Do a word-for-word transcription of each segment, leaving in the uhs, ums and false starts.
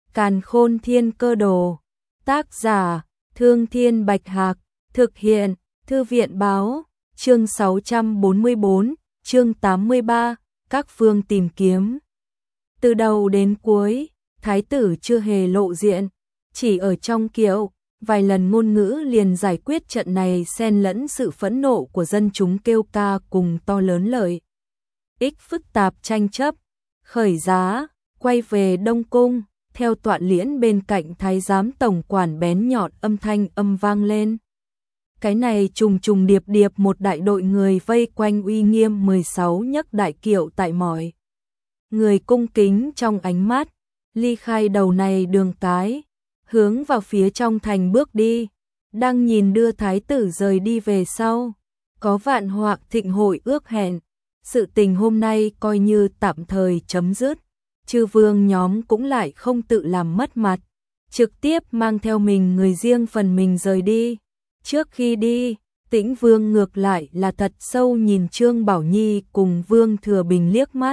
Càn Khôn Thiên Cơ Đồ. Tác giả: Thương Thiên Bạch Hạc. Thực hiện: Thư viện báo. Chương sáu trăm bốn mươi bốn, chương tám mươi ba, các phương tìm kiếm. Từ đầu đến cuối, thái tử chưa hề lộ diện, chỉ ở trong kiệu, vài lần ngôn ngữ liền giải quyết trận này, xen lẫn sự phẫn nộ của dân chúng kêu ca cùng to lớn lợi ích phức tạp tranh chấp. Khởi giá, quay về Đông Cung, theo tọa liễn bên cạnh thái giám tổng quản bén nhọn âm thanh âm vang lên. Cái này trùng trùng điệp điệp một đại đội người vây quanh uy nghiêm mười sáu nhấc đại kiệu tại mọi người cung kính trong ánh mắt, ly khai đầu này đường cái, hướng vào phía trong thành bước đi, đang nhìn đưa thái tử rời đi về sau. Có vạn họa thịnh hội ước hẹn, sự tình hôm nay coi như tạm thời chấm dứt, chư vương nhóm cũng lại không tự làm mất mặt, trực tiếp mang theo mình người riêng phần mình rời đi. Trước khi đi, Tĩnh Vương ngược lại là thật sâu nhìn Trương Bảo Nhi cùng Vương Thừa Bình liếc mắt,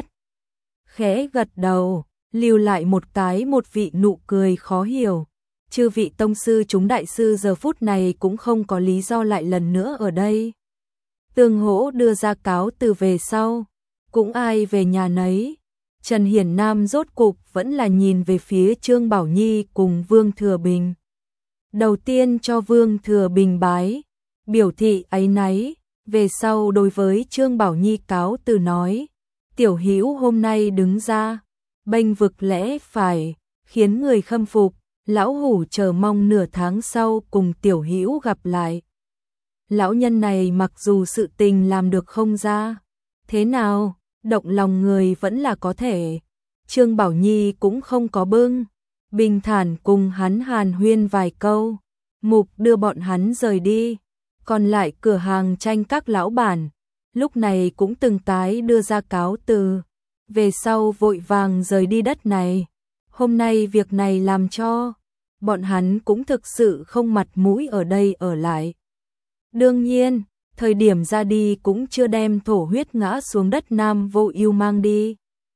khẽ gật đầu, lưu lại một cái một vị nụ cười khó hiểu. Chư vị tông sư chúng đại sư giờ phút này cũng không có lý do lại lần nữa ở đây. Tương hỗ đưa ra cáo từ về sau, cũng ai về nhà nấy. Trần Hiển Nam rốt cục vẫn là nhìn về phía Trương Bảo Nhi cùng Vương Thừa Bình. Đầu tiên cho Vương Thừa Bình bái, biểu thị áy náy, về sau đối với Trương Bảo Nhi cáo từ nói, tiểu hữu hôm nay đứng ra, bênh vực lẽ phải, khiến người khâm phục, lão hủ chờ mong nửa tháng sau cùng tiểu hữu gặp lại. Lão nhân này mặc dù sự tình làm được không ra, thế nào, động lòng người vẫn là có thể. Trương Bảo Nhi cũng không có bưng, bình thản cùng hắn hàn huyên vài câu, mục đưa bọn hắn rời đi. Còn lại cửa hàng tranh các lão bản, lúc này cũng từng cái đưa ra cáo từ, về sau vội vàng rời đi đất này. Hôm nay việc này làm cho bọn hắn cũng thực sự không mặt mũi ở đây ở lại. Đương nhiên, thời điểm ra đi cũng chưa đem thổ huyết ngã xuống đất Nam Vô Ưu mang đi.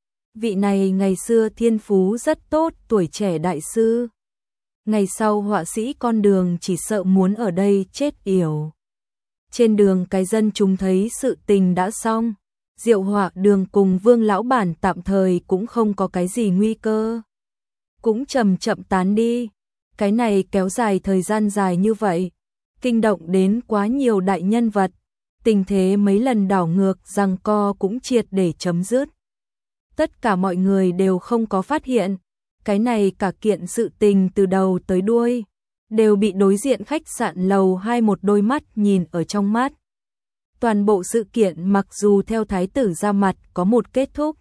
Vị này ngày xưa thiên phú rất tốt, tuổi trẻ đại sư. Ngày sau họa sĩ con đường chỉ sợ muốn ở đây chết yểu. Trên đường cái dân chúng thấy sự tình đã xong, Diệu Họa Đường cùng Vương lão bản tạm thời cũng không có cái gì nguy cơ, cũng chậm chậm tán đi. Cái này kéo dài thời gian dài như vậy, kinh động đến quá nhiều đại nhân vật, tình thế mấy lần đảo ngược giằng co cũng triệt để chấm dứt. Tất cả mọi người đều không có phát hiện, cái này cả kiện sự tình từ đầu tới đuôi đều bị đối diện khách sạn lầu hai một đôi mắt nhìn ở trong mắt. Toàn bộ sự kiện mặc dù theo thái tử ra mặt có một kết thúc,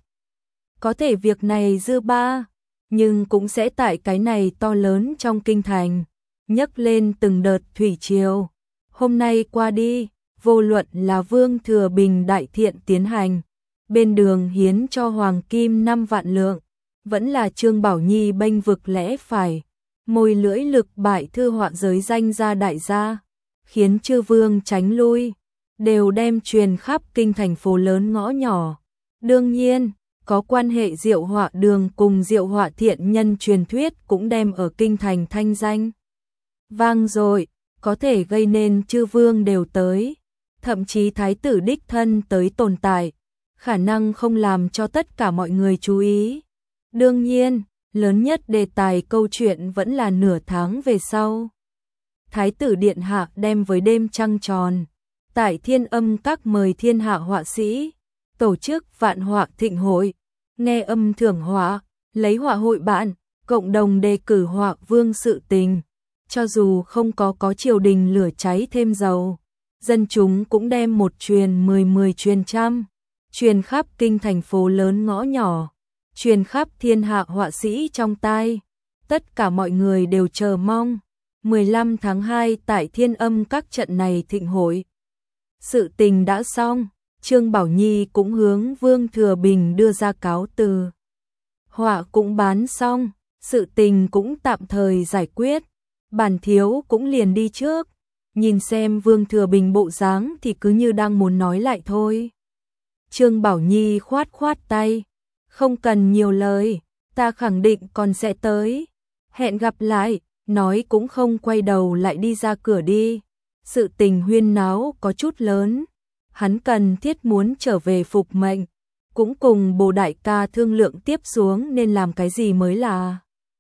có thể việc này dư ba, nhưng cũng sẽ tại cái này to lớn trong kinh thành, nhấc lên từng đợt thủy triều. Hôm nay qua đi, vô luận là Vương Thừa Bình đại thiện tiến hành, bên đường hiến cho hoàng kim năm vạn lượng, vẫn là Trương Bảo Nhi bênh vực lẽ phải, môi lưỡi lực bại thư họa giới danh gia đại gia, khiến chư vương tránh lui, đều đem truyền khắp kinh thành phố lớn ngõ nhỏ. Đương nhiên, có quan hệ Diệu Họa Đường cùng Diệu Họa thiện nhân truyền thuyết cũng đem ở kinh thành thanh danh vang dội, có thể gây nên chư vương đều tới, thậm chí thái tử đích thân tới tồn tại, khả năng không làm cho tất cả mọi người chú ý. Đương nhiên, lớn nhất đề tài câu chuyện vẫn là nửa tháng về sau. Thái tử điện hạ đem với đêm trăng tròn, tại Thiên Âm Các mời thiên hạ họa sĩ, tổ chức vạn họa thịnh hội, nghe âm thưởng họa, lấy họa hội bạn, cộng đồng đề cử họa vương sự tình. Cho dù không có có triều đình lửa cháy thêm dầu, dân chúng cũng đem một truyền mười mười truyền trăm, truyền khắp kinh thành phố lớn ngõ nhỏ, truyền khắp thiên hạ họa sĩ trong tai. Tất cả mọi người đều chờ mong mười lăm tháng hai tại Thiên Âm Các trận này thịnh hội. Sự tình đã xong, Trương Bảo Nhi cũng hướng Vương Thừa Bình đưa ra cáo từ. Họa cũng bán xong, sự tình cũng tạm thời giải quyết, bản thiếu cũng liền đi trước. Nhìn xem Vương Thừa Bình bộ dáng thì cứ như đang muốn nói lại thôi. Trương Bảo Nhi khoát khoát tay, không cần nhiều lời, ta khẳng định còn sẽ tới. Hẹn gặp lại, nói cũng không quay đầu lại đi ra cửa đi. Sự tình huyên náo có chút lớn, hắn cần thiết muốn trở về phục mệnh, cũng cùng Bồ đại ca thương lượng tiếp xuống nên làm cái gì mới là.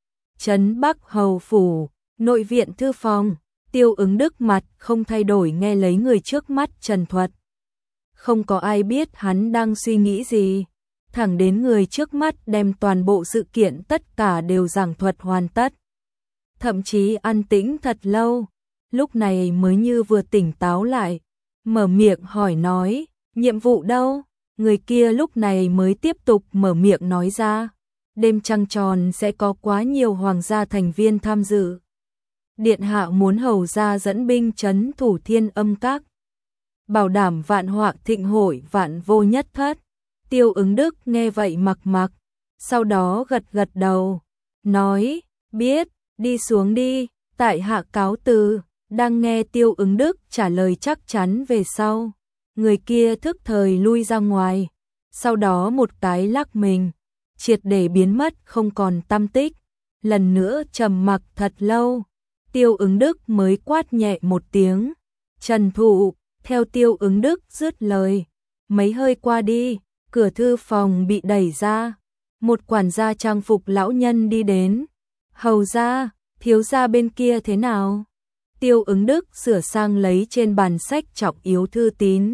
Trấn Bắc Hầu phủ, nội viện thư phòng, Tiêu Ứng Đức mặt không thay đổi nghe lấy người trước mắt trần thuật. Không có ai biết hắn đang suy nghĩ gì, thẳng đến người trước mắt đem toàn bộ sự kiện tất cả đều giảng thuật hoàn tất. Thậm chí an tĩnh thật lâu, lúc này mới như vừa tỉnh táo lại, mở miệng hỏi nói, nhiệm vụ đâu? Người kia lúc này mới tiếp tục mở miệng nói ra, đêm trăng tròn sẽ có quá nhiều hoàng gia thành viên tham dự. Điện hạ muốn hầu ra dẫn binh trấn thủ Thiên Âm Các, bảo đảm vạn họa thịnh hội vạn vô nhất thất. Tiêu Ứng Đức nghe vậy mặc mặc, sau đó gật gật đầu, nói, biết, đi xuống đi, tại hạ cáo từ. Đang nghe Tiêu Ứng Đức trả lời chắc chắn về sau, người kia thức thời lui ra ngoài, sau đó một cái lắc mình, triệt để biến mất không còn tăm tích. Lần nữa trầm mặc thật lâu, Tiêu Ứng Đức mới quát nhẹ một tiếng, Trần Thụ. Theo Tiêu Ứng Đức dứt lời, mấy hơi qua đi, cửa thư phòng bị đẩy ra, một quản gia trang phục lão nhân đi đến. Hầu gia, thiếu gia bên kia thế nào? Tiêu Ứng Đức sửa sang lấy trên bàn sách trọng yếu thư tín,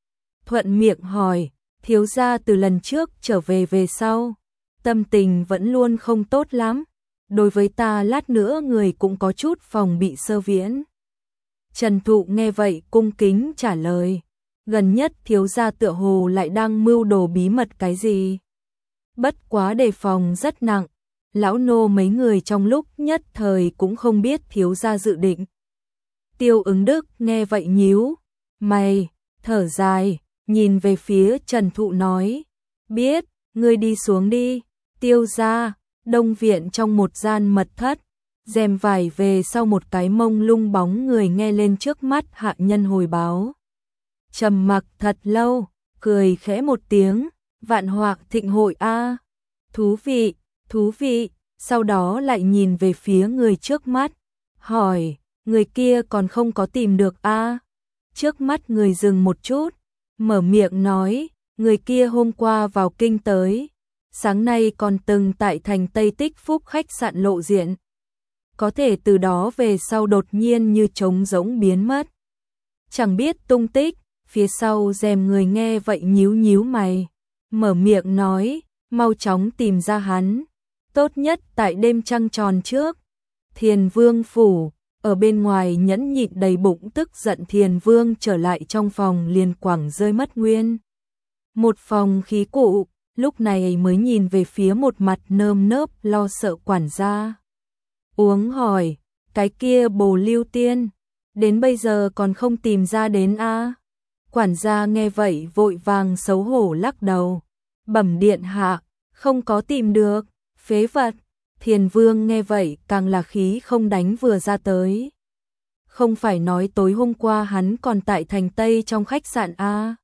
thuận miệng hỏi, thiếu gia từ lần trước trở về về sau, tâm tình vẫn luôn không tốt lắm, đối với ta lát nữa người cũng có chút phòng bị sơ viễn. Trần Thụ nghe vậy cung kính trả lời, gần nhất thiếu gia tựa hồ lại đang mưu đồ bí mật cái gì. Bất quá đề phòng rất nặng, lão nô mấy người trong lúc nhất thời cũng không biết thiếu gia dự định. Tiêu Ứng Đức nghe vậy nhíu mày, thở dài, nhìn về phía Trần Thụ nói, biết, ngươi đi xuống đi. Tiêu gia, đông viện trong một gian mật thất, rèm vải về sau một cái mông lung bóng người nghe lên trước mắt hạ nhân hồi báo. Trầm mặc thật lâu, cười khẽ một tiếng, vạn họa thịnh hội a, thú vị, thú vị, sau đó lại nhìn về phía người trước mắt, hỏi, người kia còn không có tìm được a? Trước mắt người dừng một chút, mở miệng nói, người kia hôm qua vào kinh tới, sáng nay còn từng tại thành Tây Tích Phúc khách sạn lộ diện. Có thể từ đó về sau đột nhiên như trống rỗng biến mất, chẳng biết tung tích. Phía sau rèm người nghe vậy nhíu nhíu mày, mở miệng nói, mau chóng tìm ra hắn, tốt nhất tại đêm trăng tròn trước. Thiền Vương phủ, ở bên ngoài nhẫn nhịn đầy bụng tức giận Thiền Vương trở lại trong phòng liền quẳng rơi mất nguyên một phòng khí cụ, lúc này mới nhìn về phía một mặt nơm nớp lo sợ quản gia. Uống hỏi, cái kia Bồ Lưu Tiên, đến bây giờ còn không tìm ra đến a? Quản gia nghe vậy vội vàng xấu hổ lắc đầu, bẩm điện hạ, không có tìm được, phế vật. Thiền Vương nghe vậy càng là khí không đánh vừa ra tới. Không phải nói tối hôm qua hắn còn tại thành Tây trong khách sạn a?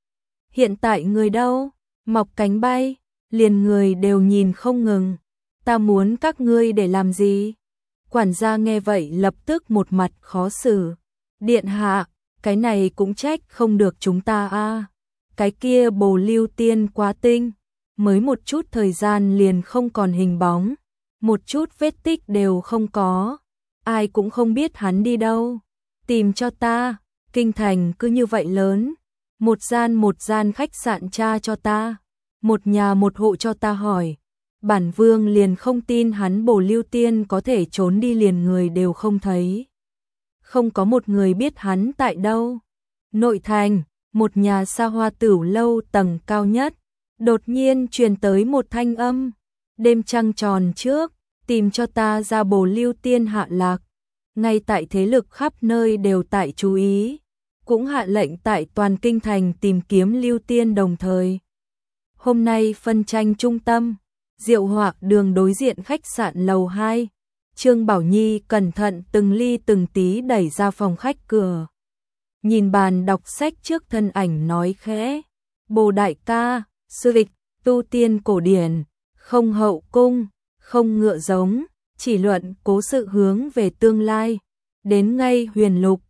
Hiện tại người đâu? Mọc cánh bay, liền người đều nhìn không ngừng. Ta muốn các ngươi để làm gì? Quản gia nghe vậy lập tức một mặt khó xử. Điện hạ, cái này cũng trách không được chúng ta a. Cái kia Bồ Lưu Tiên quá tinh, mới một chút thời gian liền không còn hình bóng, một chút vết tích đều không có, ai cũng không biết hắn đi đâu. Tìm cho ta, kinh thành cứ như vậy lớn, một gian một gian khách sạn tra cho ta, một nhà một hộ cho ta hỏi. Bản vương liền không tin hắn Bồ Lưu Tiên có thể trốn đi liền người đều không thấy. Không có một người biết hắn tại đâu. Nội thành, một nhà xa hoa tửu lâu tầng cao nhất, đột nhiên truyền tới một thanh âm. Đêm trăng tròn trước, tìm cho ta ra Bồ Lưu Tiên hạ lạc. Ngay tại thế lực khắp nơi đều tại chú ý, cũng hạ lệnh tại toàn kinh thành tìm kiếm Lưu Tiên đồng thời. Hôm nay phân tranh trung tâm, Diệu Họa đường đối diện khách sạn lầu hai, Trương Bảo Nhi cẩn thận từng ly từng tí đẩy ra phòng khách cửa. Nhìn bàn đọc sách trước thân ảnh nói khẽ, Bồ đại ca, sư lịch, tu tiên cổ điển, không hậu cung, không ngựa giống, chỉ luận cố sự hướng về tương lai. Đến ngay huyền lục,